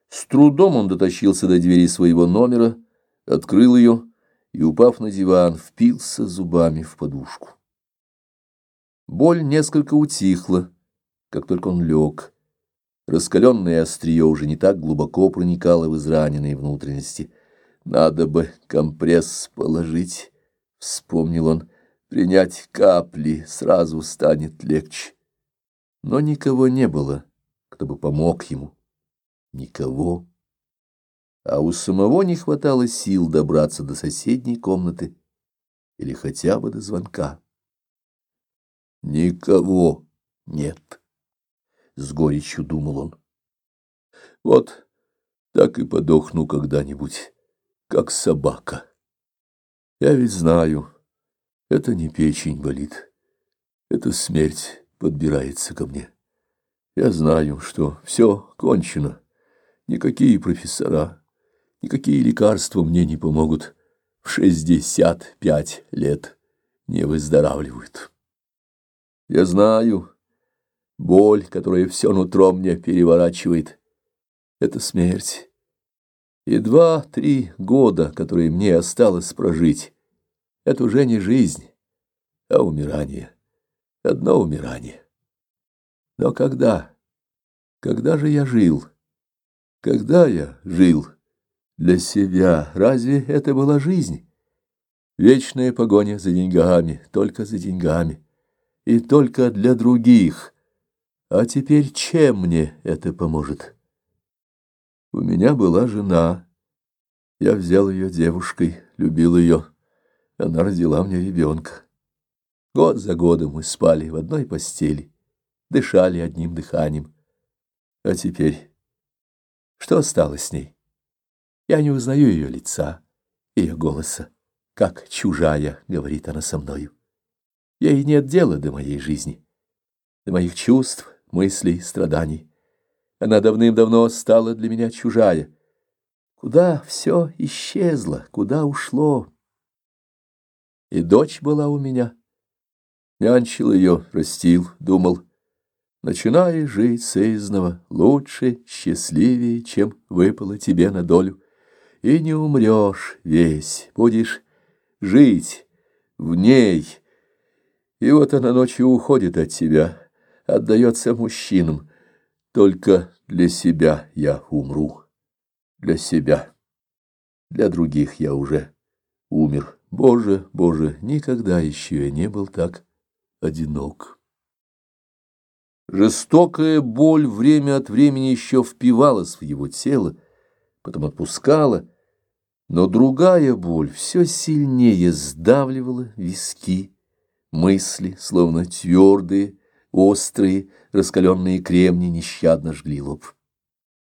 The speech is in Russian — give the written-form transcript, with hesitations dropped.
С трудом он дотащился до двери своего номера, открыл ее и, упав на диван, впился зубами в подушку. Боль несколько утихла, как только он лег. Раскаленное острие уже не так глубоко проникало в израненные внутренности. «Надо бы компресс положить», — вспомнил он, — «принять капли, сразу станет легче». Но никого не было, кто бы помог ему. Никого. А у самого не хватало сил добраться до соседней комнаты или хотя бы до звонка. Никого нет, с горечью думал он. Вот так и подохну когда-нибудь, как собака. Я ведь знаю, это не печень болит, это смерть подбирается ко мне. Я знаю, что все кончено. Никакие профессора, никакие лекарства мне не помогут. В 65 лет не выздоравливают. Я знаю, боль, которая все нутро мне переворачивает, это смерть. И 2-3 года, которые мне осталось прожить, это уже не жизнь, а умирание. Одно умирание. Но когда же я жил? Когда я жил для себя, разве это была жизнь? Вечная погоня за деньгами, только за деньгами, и только для других. А теперь чем мне это поможет? У меня была жена, я взял ее девушкой, любил ее, она родила мне ребенка. Год за годом мы спали в одной постели, дышали одним дыханием. А теперь... Что осталось с ней? Я не узнаю ее лица, ее голоса. Как чужая, говорит она со мною. Ей нет дела до моей жизни, до моих чувств, мыслей, страданий. Она давным-давно стала для меня чужая. Куда все исчезло, куда ушло? И дочь была у меня. Нянчил ее, растил, думал, начиная жить сызнова, лучше, счастливее, чем выпало тебе на долю. И не умрешь весь, будешь жить в ней. И вот она ночью уходит от тебя, отдается мужчинам. Только для себя я умру, для себя. Для других я уже умер. Боже, Боже, никогда еще я не был так одинок. Жестокая боль время от времени еще впивалась в его тело, потом отпускала, но другая боль все сильнее сдавливала виски, мысли, словно твердые, острые, раскаленные кремни, нещадно жгли лоб.